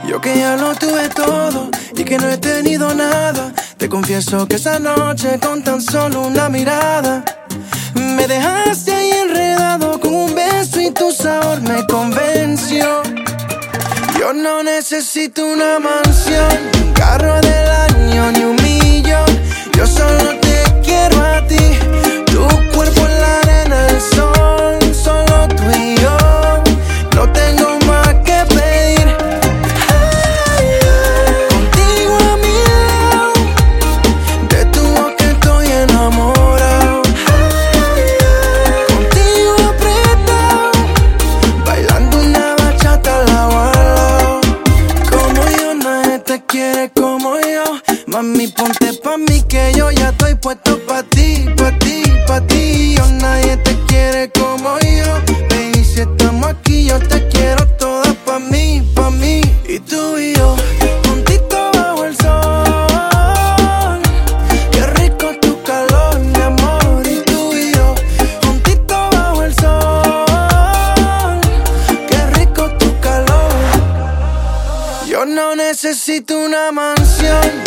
Yo que ya lo tuve todo y que no he tenido nada. Te confieso que esa noche con tan solo una mirada me dejaste ahí enredado con un beso y tu sabor me convenció. Yo no necesito una mansión, un carro del año ni un millón. Yo solo te quiero a ti, tu cuerpo en la arena, el sol, solo tú y yo. No tengo más que pedir. Contigo a mi lado, de tu boca estoy enamorado. Contigo apretado, bailando una bachata lado a lado. Como yo nadie te quiere como yo. Mami, ponte pa' mí que yo ya estoy puesto pa' ti, pa' ti, pa' ti. Yo nadie te quiere como yo. Baby, si estamos aquí yo te quiero toda pa' mí, pa' mí. Y tú y yo, juntito bajo el sol. Qué rico tu calor, mi amor. Y tú y yo, juntito bajo el sol. Qué rico tu calor. Yo no necesito una mansión,